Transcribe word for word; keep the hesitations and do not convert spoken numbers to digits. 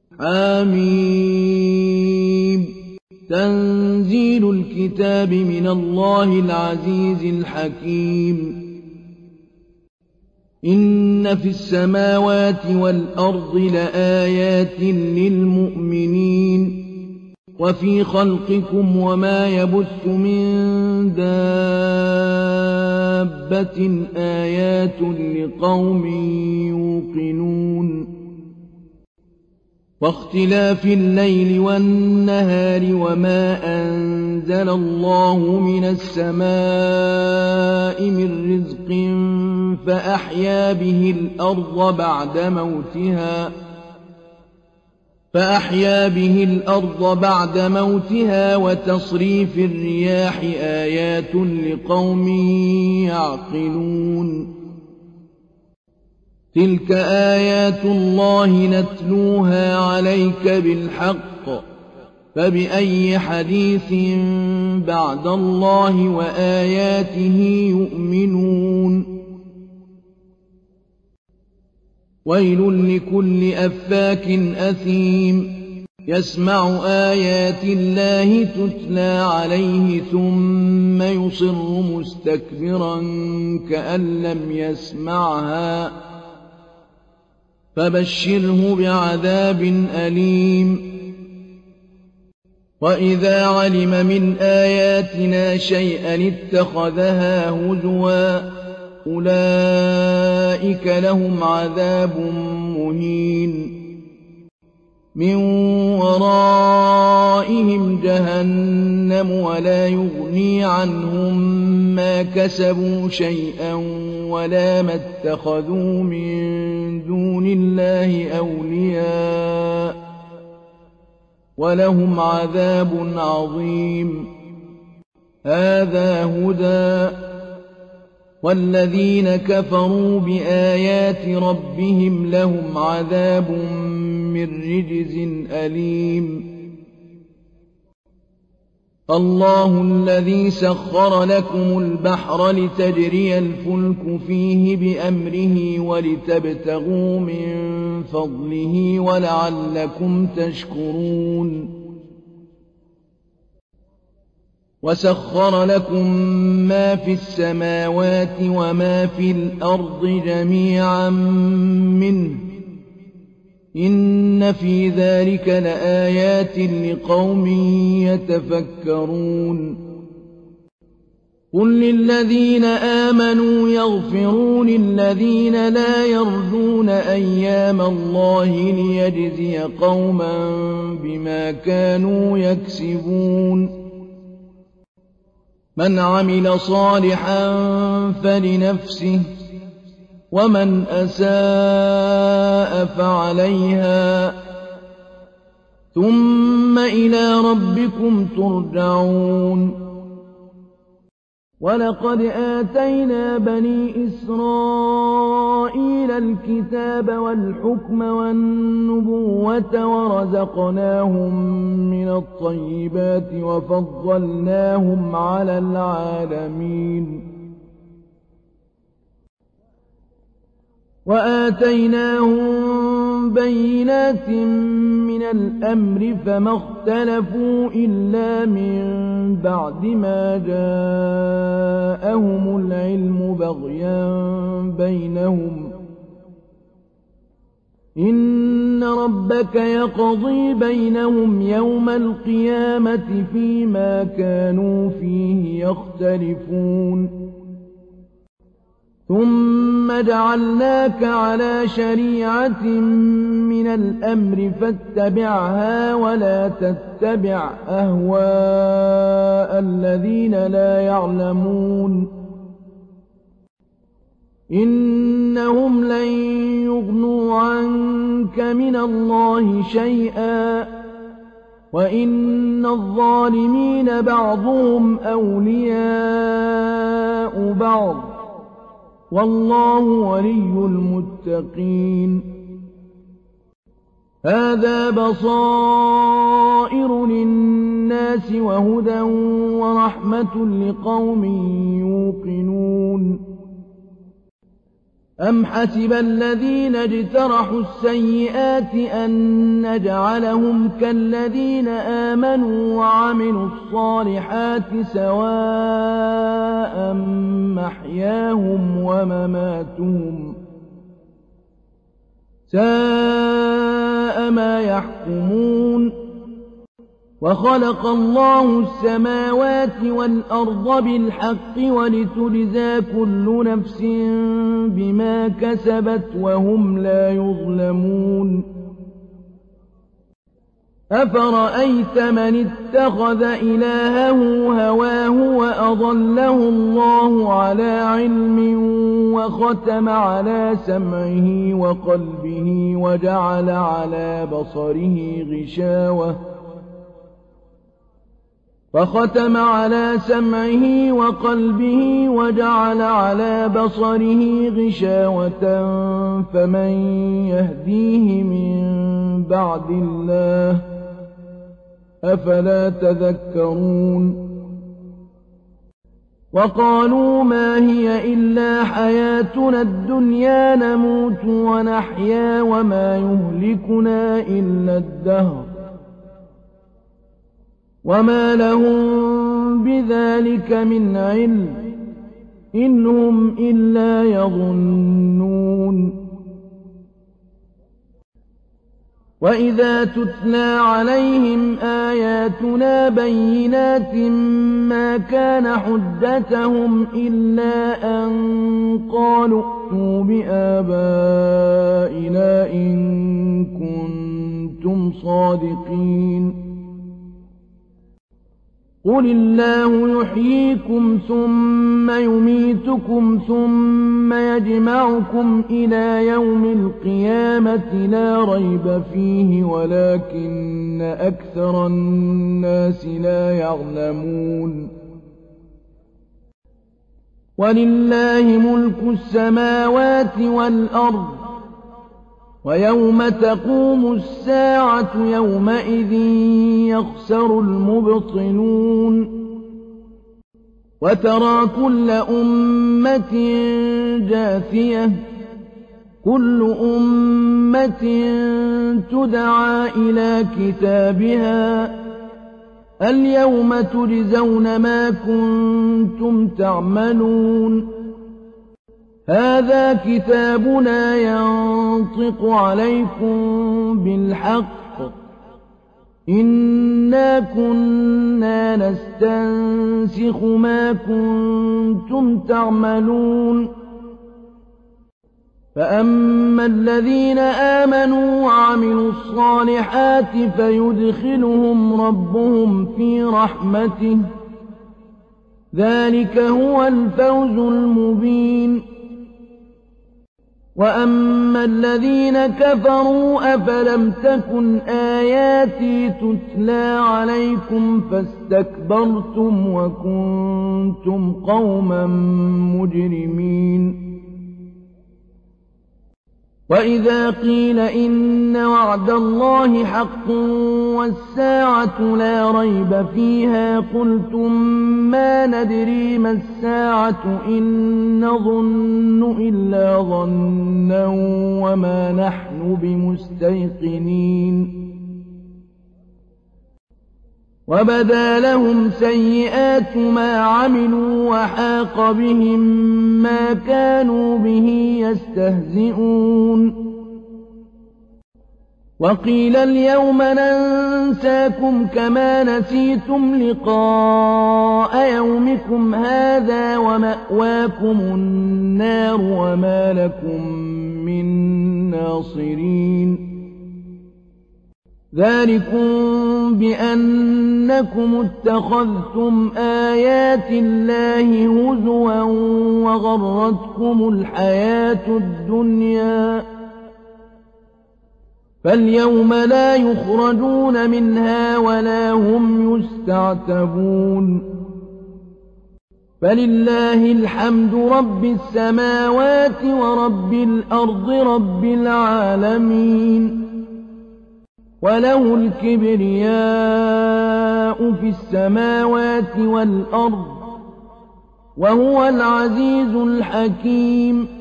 حميم تنزيل الكتاب من الله العزيز الحكيم إن في السماوات والأرض لآيات للمؤمنين وفي خلقكم وما يبث من دابة آيات لقوم يوقنون واختلاف الليل والنهار وما أنزل الله من السماء من رزق فأحيا به الأرض بعد موتها فأحيا به الأرض بعد موتها وتصريف الرياح آيات لقوم يعقلون تلك آيات الله نتلوها عليك بالحق فبأي حديث بعد الله وآياته يؤمنون ويل لكل أفاك أثيم يسمع آيات الله تتلى عليه ثم يصر مستكبرا كأن لم يسمعها فبشره بعذاب أليم وإذا علم من آياتنا شيئا اتخذها هزوا أولئك لهم عذاب مهين من ورائهم جهنم ولا يغني عنهم ما كسبوا شيئا ولا ما اتخذوا من دون الله أولياء ولهم عذاب عظيم هذا هدى والذين كفروا بآيات ربهم لهم عذاب من رجز أليم الله الذي سخر لكم البحر لتجري الفلك فيه بأمره ولتبتغوا من فضله ولعلكم تشكرون وسخر لكم ما في السماوات وما في الأرض جميعا منه إن في ذلك لآيات لقوم يتفكرون قل للذين آمنوا يغفروا للذين لا يرجون أيام الله ليجزي قوما بما كانوا يكسبون من عمل صالحا فلنفسه ومن أساء فعليها ثم إلى ربكم ترجعون ولقد آتينا بني إسرائيل الكتاب والحكم والنبوة ورزقناهم من الطيبات وفضلناهم على العالمين وآتيناهم بينات من الأمر فما اختلفوا إلا من بعد ما جاءهم العلم بغيا بينهم إن ربك يقضي بينهم يوم القيامة فيما كانوا فيه يختلفون ثم جعلناك على شريعة من الأمر فاتبعها ولا تتبع أهواء الذين لا يعلمون إنهم لن يغنوا عنك من الله شيئا وإن الظالمين بعضهم أولياء بعض والله ولي المتقين هذا بصائر للناس وهدى ورحمة لقوم يوقنون أم حسب الذين اجترحوا السيئات أن نجعلهم كالذين آمنوا وعملوا الصالحات سواء محياهم ومماتهم ساء ما يحكمون وخلق الله السماوات والأرض بالحق ولتجزى كل نفس بما كسبت وهم لا يظلمون أفرأيت من اتخذ إلهه هواه وأضله الله على علم وختم على سمعه وقلبه وجعل على بصره غشاوة فختم على سمعه وقلبه وجعل على بصره غشاوة فمن يهديه من بعد الله أفلا تذكرون وقالوا ما هي إلا حياتنا الدنيا نموت ونحيا وما يهلكنا إلا الدهر وما لهم بذلك من علم إن هم إلا يظنون وإذا تتلى عليهم آياتنا بينات ما كان حجتهم إلا أن قالوا ائتوا بآبائنا إن كنتم صادقين قل الله يحييكم ثم يميتكم ثم يجمعكم إلى يوم القيامة لا ريب فيه ولكن أكثر الناس لا يعلمون ولله ملك السماوات والأرض ويوم تقوم الساعة يومئذ يخسر المبطلون وترى كل أمة جاثية كل أمة تدعى إلى كتابها اليوم تجزون ما كنتم تعملون هذا كتابنا ينطق عليكم بالحق إنا كنا نستنسخ ما كنتم تعملون فأما الذين آمنوا وعملوا الصالحات فيدخلهم ربهم في رحمته ذلك هو الفوز المبين وأما الذين كفروا أفلم تكن آياتي تتلى عليكم فاستكبرتم وكنتم قوما مجرمين وإذا قيل إن وعد الله حق والساعة لا ريب فيها قلتم ما ندري ما الساعة إن نظن إلا ظنا وما نحن بمستيقنين وبدا لهم سيئات ما عملوا وحاق بهم ما كانوا به يستهزئون وقيل اليوم ننساكم كما نسيتم لقاء يومكم هذا ومأواكم النار وما لكم من ناصرين ذلكم بأنكم اتخذتم آيات الله هزوا وغرتكم الحياة الدنيا فاليوم لا يخرجون منها ولا هم يستعتبون فلله الحمد رب السماوات ورب الأرض رب العالمين وله الكبرياء في السماوات والأرض وهو العزيز الحكيم